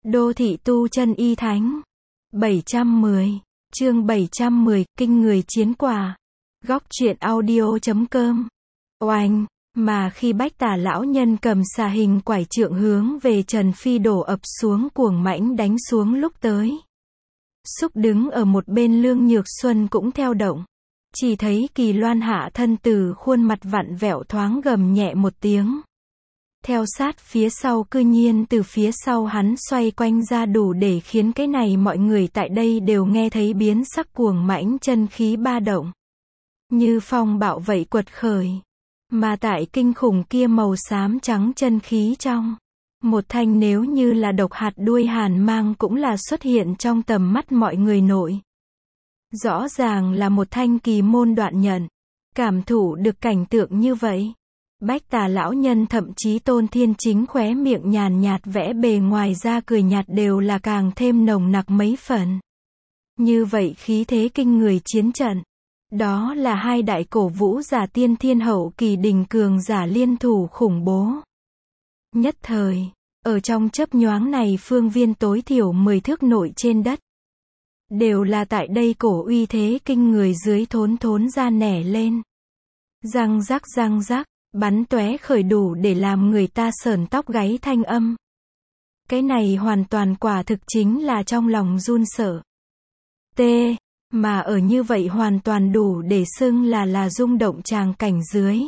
Đô thị tu chân y thánh. 710. Chương 710, kinh người chiến quả. Góc truyện audio.com. Oanh, mà khi Bách Tà lão nhân cầm xà hình quải trượng hướng về Trần Phi đổ ập xuống cuồng mãnh đánh xuống lúc tới. Xúc đứng ở một bên Lương Nhược Xuân cũng theo động. Chỉ thấy Kỳ Loan hạ thân từ khuôn mặt vặn vẹo thoáng gầm nhẹ một tiếng. Theo sát phía sau cư nhiên từ phía sau hắn xoay quanh ra đủ để khiến cái này mọi người tại đây đều nghe thấy biến sắc cuồng mãnh chân khí ba động. Như phong bạo vậy quật khởi. Mà tại kinh khủng kia màu xám trắng chân khí trong. Một thanh nếu như là độc hạt đuôi hàn mang cũng là xuất hiện trong tầm mắt mọi người nội. Rõ ràng là một thanh kỳ môn đoạn nhận. Cảm thụ được cảnh tượng như vậy. Bách Tà lão nhân thậm chí Tôn Thiên Chính khóe miệng nhàn nhạt vẽ bề ngoài ra cười nhạt đều là càng thêm nồng nặc mấy phần. Như vậy khí thế kinh người chiến trận. Đó là hai đại cổ vũ giả tiên thiên hậu kỳ đình cường giả liên thủ khủng bố. Nhất thời, ở trong chớp nhoáng này phương viên tối thiểu 10 thước nội trên đất. Đều là tại đây cổ uy thế kinh người dưới thốn thốn ra nẻ lên. Răng rắc, bắn tóe khởi đủ để làm người ta sởn tóc gáy thanh âm. Cái này hoàn toàn quả thực chính là trong lòng run sợ. Mà ở như vậy hoàn toàn đủ để xưng là rung động tràng cảnh dưới.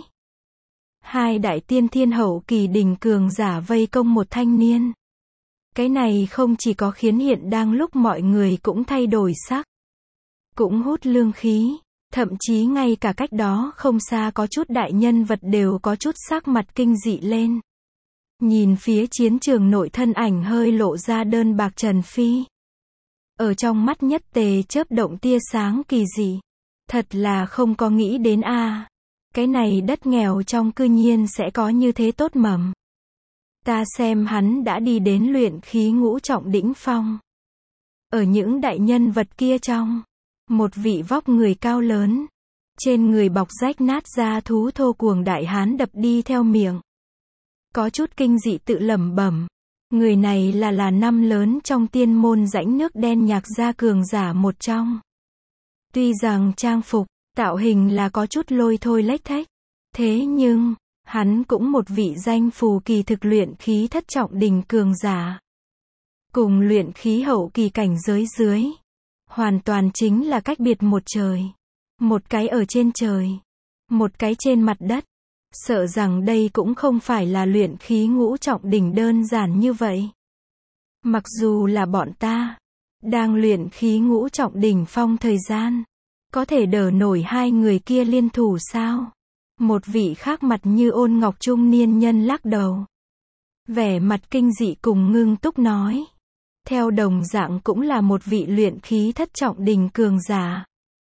Hai đại tiên thiên hậu kỳ đình cường giả vây công một thanh niên. Cái này không chỉ có khiến hiện đang lúc mọi người cũng thay đổi sắc. Cũng hút lương khí. Thậm chí ngay cả cách đó không xa có chút đại nhân vật đều có chút sắc mặt kinh dị lên. Nhìn phía chiến trường nội thân ảnh hơi lộ ra đơn bạc Trần Phi. Ở trong mắt nhất tề chớp động tia sáng kỳ dị. Thật là không có nghĩ đến cái này đất nghèo trong cư nhiên sẽ có như thế tốt mầm. Ta xem hắn đã đi đến luyện khí ngũ trọng đỉnh phong. Ở những đại nhân vật kia trong. Một vị vóc người cao lớn. Trên người bọc rách nát da thú thô cuồng đại hán đập đi theo miệng. Có chút kinh dị tự lẩm bẩm. Người này là năm lớn trong tiên môn rãnh nước đen nhạc gia cường giả một trong. Tuy rằng trang phục, tạo hình là có chút lôi thôi lếch thếch. Thế nhưng, hắn cũng một vị danh phù kỳ thực luyện khí thất trọng đình cường giả. Cùng luyện khí hậu kỳ cảnh giới dưới. Hoàn toàn chính là cách biệt một trời. Một cái ở trên trời. Một cái trên mặt đất. Sợ rằng đây cũng không phải là luyện khí ngũ trọng đỉnh đơn giản như vậy. Mặc dù là bọn ta đang luyện khí ngũ trọng đỉnh phong thời gian. Có thể đỡ nổi hai người kia liên thủ sao? Một vị khác mặt như ôn ngọc trung niên nhân lắc đầu. Vẻ mặt kinh dị cùng ngưng túc nói. Theo đồng dạng cũng là một vị luyện khí thất trọng đình cường giả.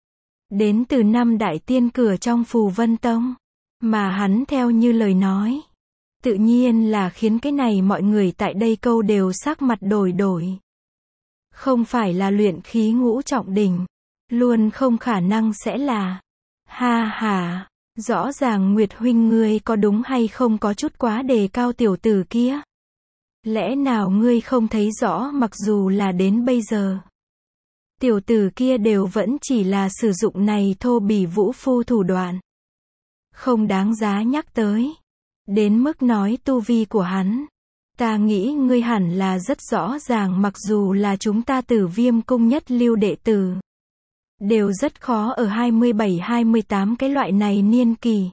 Đến từ năm đại tiên cửa trong Phù Vân Tông. Mà hắn theo như lời nói. Tự nhiên là khiến cái này mọi người tại đây câu đều sắc mặt đổi. Không phải là luyện khí ngũ trọng đỉnh. Luôn không khả năng sẽ là. Ha, rõ ràng Nguyệt huynh ngươi có đúng hay không có chút quá đề cao tiểu tử kia. Lẽ nào ngươi không thấy rõ mặc dù là đến bây giờ. Tiểu tử kia đều vẫn chỉ là sử dụng này thô bỉ vũ phu thủ đoạn. Không đáng giá nhắc tới. Đến mức nói tu vi của hắn. Ta nghĩ ngươi hẳn là rất rõ ràng mặc dù là chúng ta Tử Viêm cung nhất lưu đệ tử. Đều rất khó ở 27-28 cái loại này niên kỳ.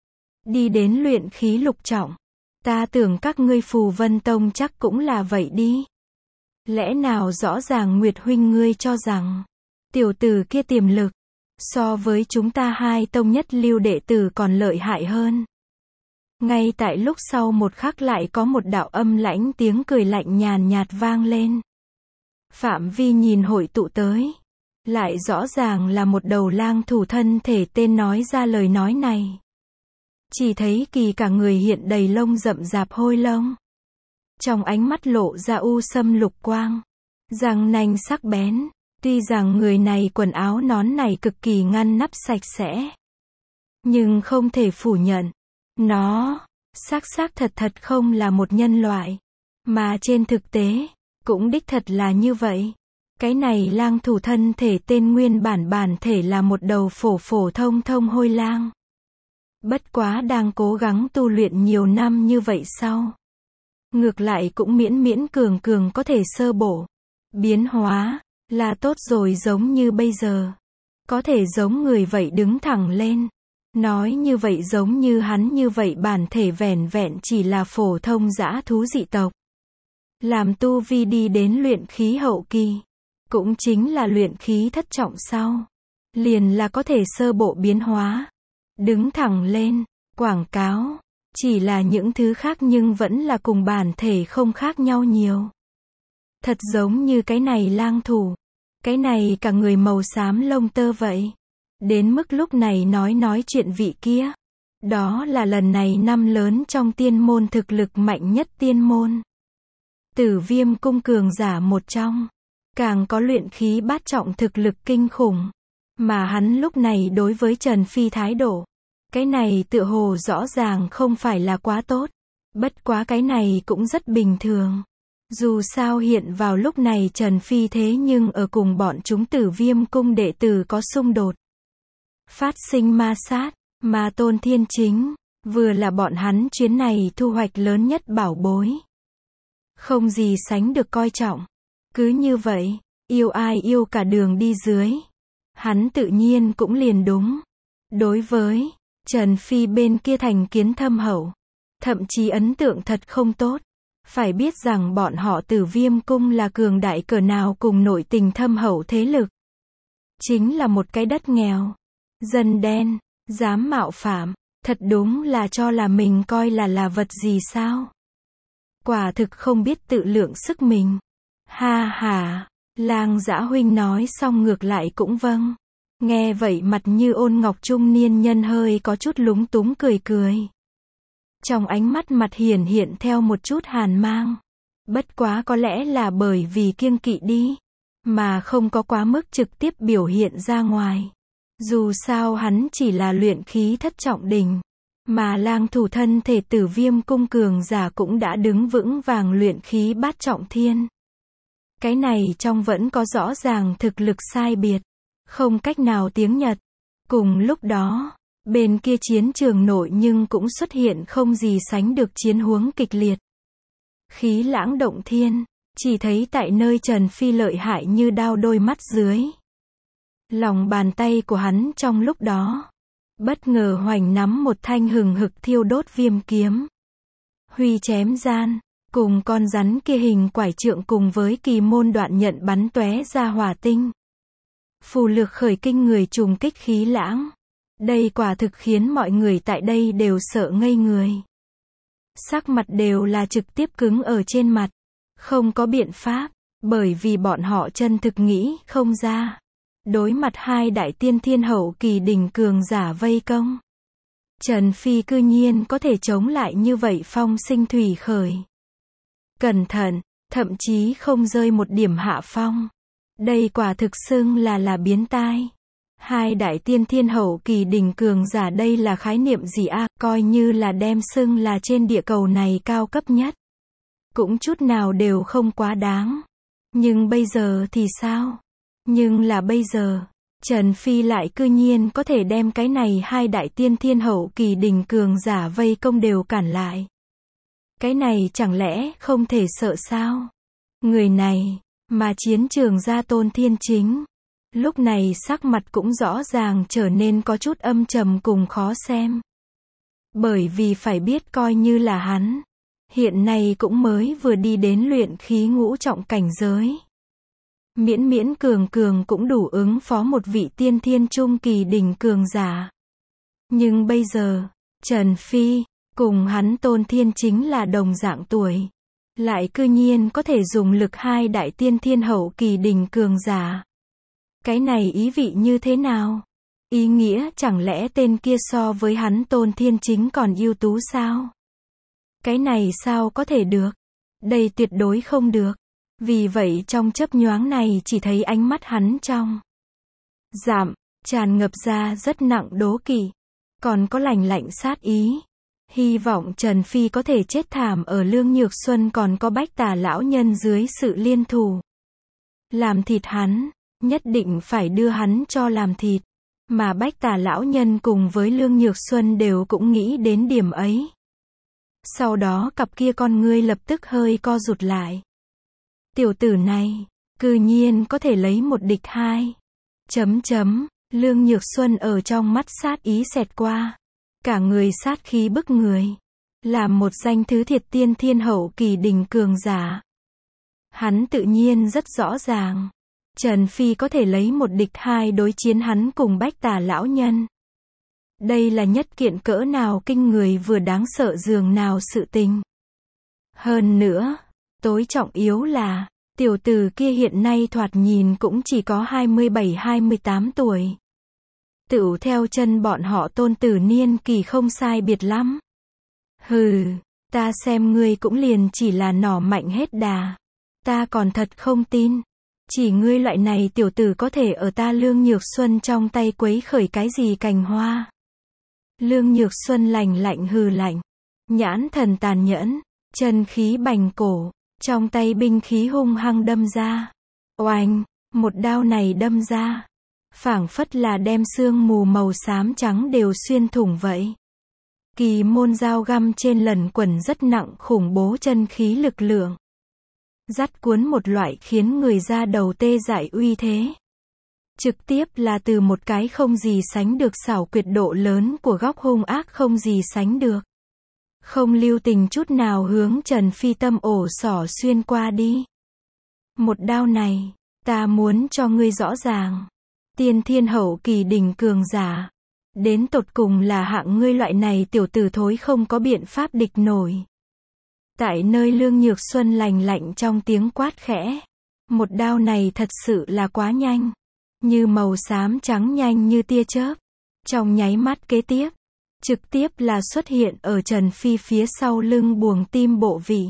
Đi đến luyện khí lục trọng. Ta tưởng các ngươi Phù Vân Tông chắc cũng là vậy đi. Lẽ nào rõ ràng Nguyệt huynh ngươi cho rằng tiểu tử kia tiềm lực so với chúng ta hai tông nhất lưu đệ tử còn lợi hại hơn. Ngay tại lúc sau một khắc lại có một đạo âm lãnh tiếng cười lạnh nhàn nhạt vang lên. Phạm vi nhìn hội tụ tới. Lại rõ ràng là một đầu lang thủ thân thể tên nói ra lời nói này. Chỉ thấy Kỳ cả người hiện đầy lông rậm rạp hôi lông. Trong ánh mắt lộ ra u sâm lục quang. Răng nanh sắc bén. Tuy rằng người này quần áo nón này cực kỳ ngăn nắp sạch sẽ. Nhưng không thể phủ nhận. Nó, xác thật không là một nhân loại. Mà trên thực tế, Cũng đích thật là như vậy. Cái này lang thủ thân thể tên nguyên bản thể là một đầu phổ thông hôi lang. Bất quá đang cố gắng tu luyện nhiều năm như vậy sau. Ngược lại cũng miễn cường có thể sơ bộ. Biến hóa, là tốt rồi, giống như bây giờ. Có thể giống người vậy đứng thẳng lên. Nói như vậy giống như hắn như vậy bản thể vẻn vẹn chỉ là phổ thông dã thú dị tộc. Làm tu vi đi đến luyện khí hậu kỳ. Cũng chính là luyện khí thất trọng sau. Liền là có thể sơ bộ biến hóa. Đứng thẳng lên, quảng cáo. Chỉ là những thứ khác nhưng vẫn là cùng bản thể không khác nhau nhiều. Thật giống như cái này lang thủ. Cái này cả người màu xám lông tơ vậy. Đến mức lúc này nói chuyện vị kia. Đó là lần này năm lớn trong tiên môn thực lực mạnh nhất tiên môn. Tử Viêm cung cường giả một trong. Càng có luyện khí bát trọng thực lực kinh khủng. Mà hắn lúc này đối với Trần Phi thái độ. Cái này tựa hồ rõ ràng không phải là quá tốt. Bất quá cái này cũng rất bình thường. Dù sao hiện vào lúc này Trần Phi thế nhưng ở cùng bọn chúng Tử Viêm cung đệ tử có xung đột. Phát sinh ma sát, ma tôn thiên chính, vừa là bọn hắn chuyến này thu hoạch lớn nhất bảo bối. Không gì sánh được coi trọng. Cứ như vậy, yêu ai yêu cả đường đi dưới. Hắn tự nhiên cũng liền đúng. Đối với Trần Phi bên kia thành kiến thâm hậu. Thậm chí ấn tượng thật không tốt. Phải biết rằng bọn họ Tử Viêm cung là cường đại cỡ nào cùng nội tình thâm hậu thế lực. Chính là một cái đất nghèo. Dân đen, dám mạo phạm. Thật đúng là cho là mình coi là vật gì sao. Quả thực không biết tự lượng sức mình. Ha ha, Lang Dã huynh nói xong ngược lại cũng vâng. Nghe vậy mặt như ôn ngọc trung niên nhân hơi có chút lúng túng cười. Trong ánh mắt mặt hiện theo một chút hàn mang. Bất quá có lẽ là bởi vì kiêng kỵ đi. Mà không có quá mức trực tiếp biểu hiện ra ngoài. Dù sao hắn chỉ là luyện khí thất trọng đỉnh. Mà lang thủ thân thể Tử Viêm cung cường giả cũng đã đứng vững vàng luyện khí bát trọng thiên. Cái này trong vẫn có rõ ràng thực lực sai biệt. Không cách nào tiếng Nhật. Cùng lúc đó, bên kia chiến trường nội nhưng cũng xuất hiện không gì sánh được chiến huống kịch liệt. Khí lãng động thiên, chỉ thấy tại nơi Trần Phi lợi hại như đao đôi mắt dưới. Lòng bàn tay của hắn trong lúc đó, bất ngờ hoành nắm một thanh hừng hực thiêu đốt viêm kiếm. Huy chém gian, cùng con rắn kia hình quải trượng cùng với kỳ môn đoạn nhận bắn tóe ra hỏa tinh. Phù lược khởi kinh người trùng kích khí lãng. Đây quả thực khiến mọi người tại đây đều sợ ngây người. Sắc mặt đều là trực tiếp cứng ở trên mặt. Không có biện pháp, bởi vì bọn họ chân thực nghĩ không ra. Đối mặt hai đại tiên thiên hậu kỳ đỉnh cường giả vây công. Trần Phi cư nhiên có thể chống lại như vậy phong sinh thủy khởi. Cẩn thận, thậm chí không rơi một điểm hạ phong. Đây quả thực xưng là biến tai. Hai đại tiên thiên hậu kỳ đỉnh cường giả đây là khái niệm gì a? Coi như là đem xưng là trên địa cầu này cao cấp nhất. Cũng chút nào đều không quá đáng. Nhưng bây giờ thì sao? Nhưng là bây giờ, Trần Phi lại cư nhiên có thể đem cái này hai đại tiên thiên hậu kỳ đỉnh cường giả vây công đều cản lại. Cái này chẳng lẽ không thể sợ sao? Người này, mà chiến trường gia tôn thiên chính. Lúc này sắc mặt cũng rõ ràng trở nên có chút âm trầm cùng khó xem. Bởi vì phải biết coi như là hắn. Hiện nay cũng mới vừa đi đến luyện khí ngũ trọng cảnh giới. Miễn cường cũng đủ ứng phó một vị tiên thiên trung kỳ đỉnh cường giả. Nhưng bây giờ, Trần Phi, cùng hắn tôn thiên chính là đồng dạng tuổi. Lại cư nhiên có thể dùng lực hai đại tiên thiên hậu kỳ đỉnh cường giả. Cái này ý vị như thế nào? Ý nghĩa chẳng lẽ tên kia so với hắn tôn thiên chính còn ưu tú sao? Cái này sao có thể được? Đây tuyệt đối không được. Vì vậy trong chớp nhoáng này chỉ thấy ánh mắt hắn trong tràn ngập ra rất nặng đố kỵ. Còn có lạnh lạnh sát ý. Hy vọng Trần Phi có thể chết thảm ở Lương Nhược Xuân còn có Bách Tà lão nhân dưới sự liên thủ. Làm thịt hắn, nhất định phải đưa hắn cho làm thịt. Mà Bách Tà lão nhân cùng với Lương Nhược Xuân đều cũng nghĩ đến điểm ấy. Sau đó cặp kia con ngươi lập tức hơi co rụt lại. Tiểu tử này, cư nhiên có thể lấy một địch hai. Lương Nhược Xuân ở trong mắt sát ý xẹt qua. Cả người sát khí bức người. Làm một danh thứ thiệt tiên thiên hậu kỳ đỉnh cường giả. Hắn tự nhiên rất rõ ràng. Trần Phi có thể lấy một địch hai đối chiến hắn cùng Bách Tà lão nhân. Đây là nhất kiện cỡ nào kinh người vừa đáng sợ dường nào sự tình. Hơn nữa, tối trọng yếu là, tiểu tử kia hiện nay thoạt nhìn cũng chỉ có 27-28 tuổi. Tựu theo chân bọn họ tôn tử niên kỳ không sai biệt lắm. Hừ, ta xem ngươi cũng liền chỉ là nỏ mạnh hết đà. Ta còn thật không tin. Chỉ ngươi loại này tiểu tử có thể ở ta Lương Nhược Xuân trong tay quấy khởi cái gì cành hoa. Lương Nhược Xuân lạnh lạnh hừ lạnh. Nhãn thần tàn nhẫn, chân khí bành cổ, trong tay binh khí hung hăng đâm ra. Oanh, một đao này đâm ra. Phảng phất là đem sương mù màu xám trắng đều xuyên thủng vậy. Kỳ môn dao găm trên lần quẩn rất nặng khủng bố chân khí lực lượng. Dắt cuốn một loại khiến người da đầu tê dại uy thế. Trực tiếp là từ một cái không gì sánh được xảo quyệt độ lớn của góc hung ác không gì sánh được. Không lưu tình chút nào hướng Trần Phi tâm ổ xỏ xuyên qua đi. Một đao này, ta muốn cho ngươi rõ ràng. Tiên thiên hậu kỳ đỉnh cường giả. Đến tột cùng là hạng ngươi loại này tiểu tử thối không có biện pháp địch nổi. Tại nơi Lương Nhược Xuân lành lạnh trong tiếng quát khẽ. Một đao này thật sự là quá nhanh. Như màu xám trắng nhanh như tia chớp. Trong nháy mắt kế tiếp. Trực tiếp là xuất hiện ở Trần Phi phía sau lưng buồng tim bộ vị.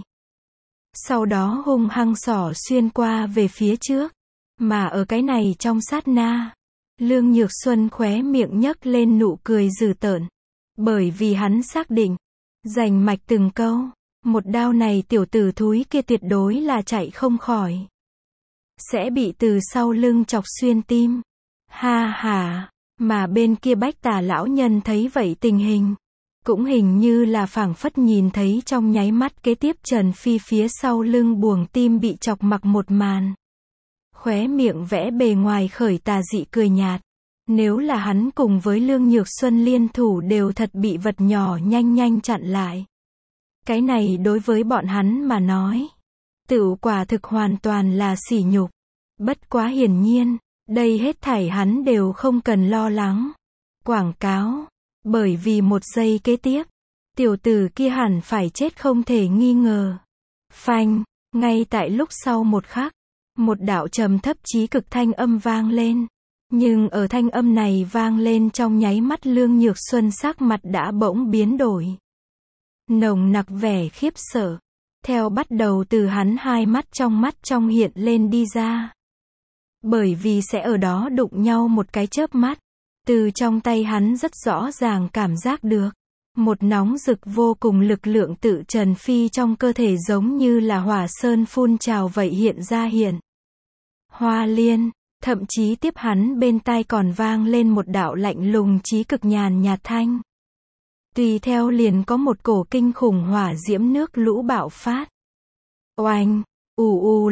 Sau đó hung hăng xỏ xuyên qua về phía trước. Mà ở cái này trong sát na. Lương Nhược Xuân khóe miệng nhấc lên nụ cười dữ tợn. Bởi vì hắn xác định. Rành mạch từng câu. Một đao này tiểu tử thúi kia tuyệt đối là chạy không khỏi. Sẽ bị từ sau lưng chọc xuyên tim. Ha ha. Mà bên kia Bách Tà lão nhân thấy vậy tình hình. Cũng hình như là phảng phất nhìn thấy trong nháy mắt kế tiếp Trần Phi phía sau lưng buồng tim bị chọc mặc một màn. Khóe miệng vẽ bề ngoài khởi tà dị cười nhạt. Nếu là hắn cùng với Lương Nhược Xuân liên thủ đều thật bị vật nhỏ nhanh nhanh chặn lại. Cái này đối với bọn hắn mà nói. Tựu quả thực hoàn toàn là sỉ nhục. Bất quá hiển nhiên, đây hết thảy hắn đều không cần lo lắng. Quảng cáo. Bởi vì một giây kế tiếp, tiểu tử kia hẳn phải chết không thể nghi ngờ. Phanh, ngay tại lúc sau một khắc, một đạo trầm thấp chí cực thanh âm vang lên. Nhưng ở thanh âm này vang lên trong nháy mắt Lương Nhược Xuân sắc mặt đã bỗng biến đổi. Nồng nặc vẻ khiếp sợ. Theo bắt đầu từ hắn hai mắt trong hiện lên đi ra. Bởi vì sẽ ở đó đụng nhau một cái chớp mắt. Từ trong tay hắn rất rõ ràng cảm giác được. Một nóng rực vô cùng lực lượng tự Trần Phi trong cơ thể giống như là hỏa sơn phun trào vậy hiện ra hiện. Hoa liên, thậm chí tiếp hắn bên tai còn vang lên một đạo lạnh lùng chí cực nhàn nhạt thanh. Tùy theo liền có một cổ kinh khủng hỏa diễm nước lũ bạo phát. Oanh, ù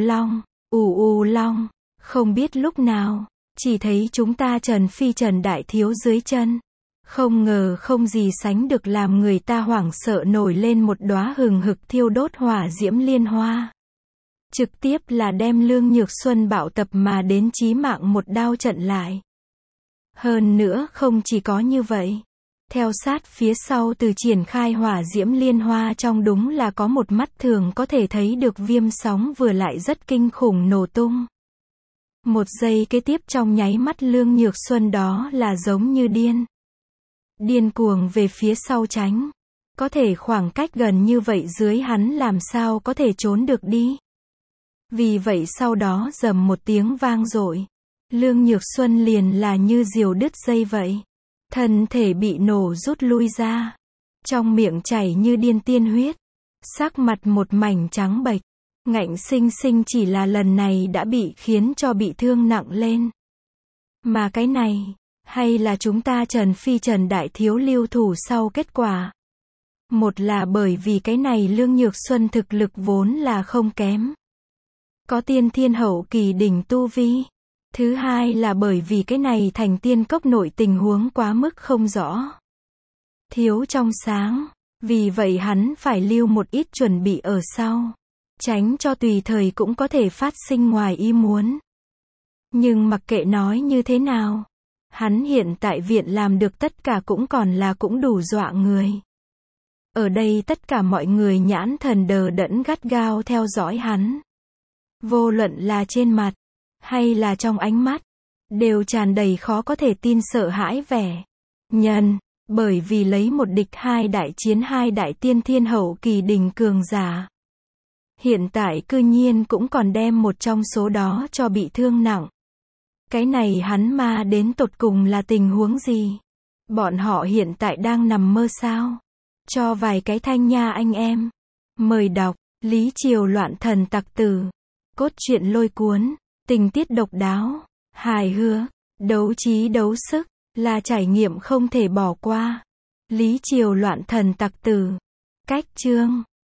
ù long, không biết lúc nào, chỉ thấy chúng ta Trần Phi Trần Đại Thiếu dưới chân. Không ngờ không gì sánh được làm người ta hoảng sợ nổi lên một đóa hừng hực thiêu đốt hỏa diễm liên hoa. Trực tiếp là đem Lương Nhược Xuân bạo tập mà đến chí mạng một đao chặn lại. Hơn nữa không chỉ có như vậy. Theo sát phía sau từ triển khai hỏa diễm liên hoa trong đúng là có một mắt thường có thể thấy được viêm sóng vừa lại rất kinh khủng nổ tung. Một giây kế tiếp trong nháy mắt Lương Nhược Xuân đó là giống như điên cuồng về phía sau tránh. Có thể khoảng cách gần như vậy dưới hắn làm sao có thể trốn được đi. Vì vậy sau đó rầm một tiếng vang dội. Lương Nhược Xuân liền là như diều đứt dây vậy. Thân thể bị nổ rút lui ra. trong miệng chảy như điên tiên huyết, sắc mặt một mảnh trắng bệch, Ngạnh Sinh Sinh chỉ là lần này đã bị khiến cho bị thương nặng lên. Mà cái này, hay là chúng ta Trần Phi Trần Đại Thiếu lưu thủ sau kết quả. Một là bởi vì cái này Lương Nhược Xuân thực lực vốn là không kém. Có tiên thiên hậu kỳ đỉnh tu vi. Thứ hai là bởi vì cái này Thành Tiên Cốc nội tình huống quá mức không rõ. Thiếu trong sáng. Vì vậy hắn phải lưu một ít chuẩn bị ở sau. Tránh cho tùy thời cũng có thể phát sinh ngoài ý muốn. Nhưng mặc kệ nói như thế nào, hắn hiện tại viện làm được tất cả cũng còn là cũng đủ dọa người. Ở đây tất cả mọi người nhãn thần đờ đẫn gắt gao theo dõi hắn. Vô luận là trên mặt, hay là trong ánh mắt, đều tràn đầy khó có thể tin sợ hãi vẻ. Bởi vì lấy một địch hai đại chiến hai đại tiên thiên hậu kỳ đỉnh cường giả. Hiện tại cư nhiên cũng còn đem một trong số đó cho bị thương nặng. Cái này hắn ma đến tột cùng là tình huống gì? Bọn họ hiện tại đang nằm mơ sao? Cho vài cái thanh nha anh em. Mời đọc, Lý Triều Loạn Thần Tặc Tử. Cốt truyện lôi cuốn, tình tiết độc đáo, hài hước, đấu trí đấu sức, là trải nghiệm không thể bỏ qua. Lý Triều Loạn Thần Tặc Tử. Cách chương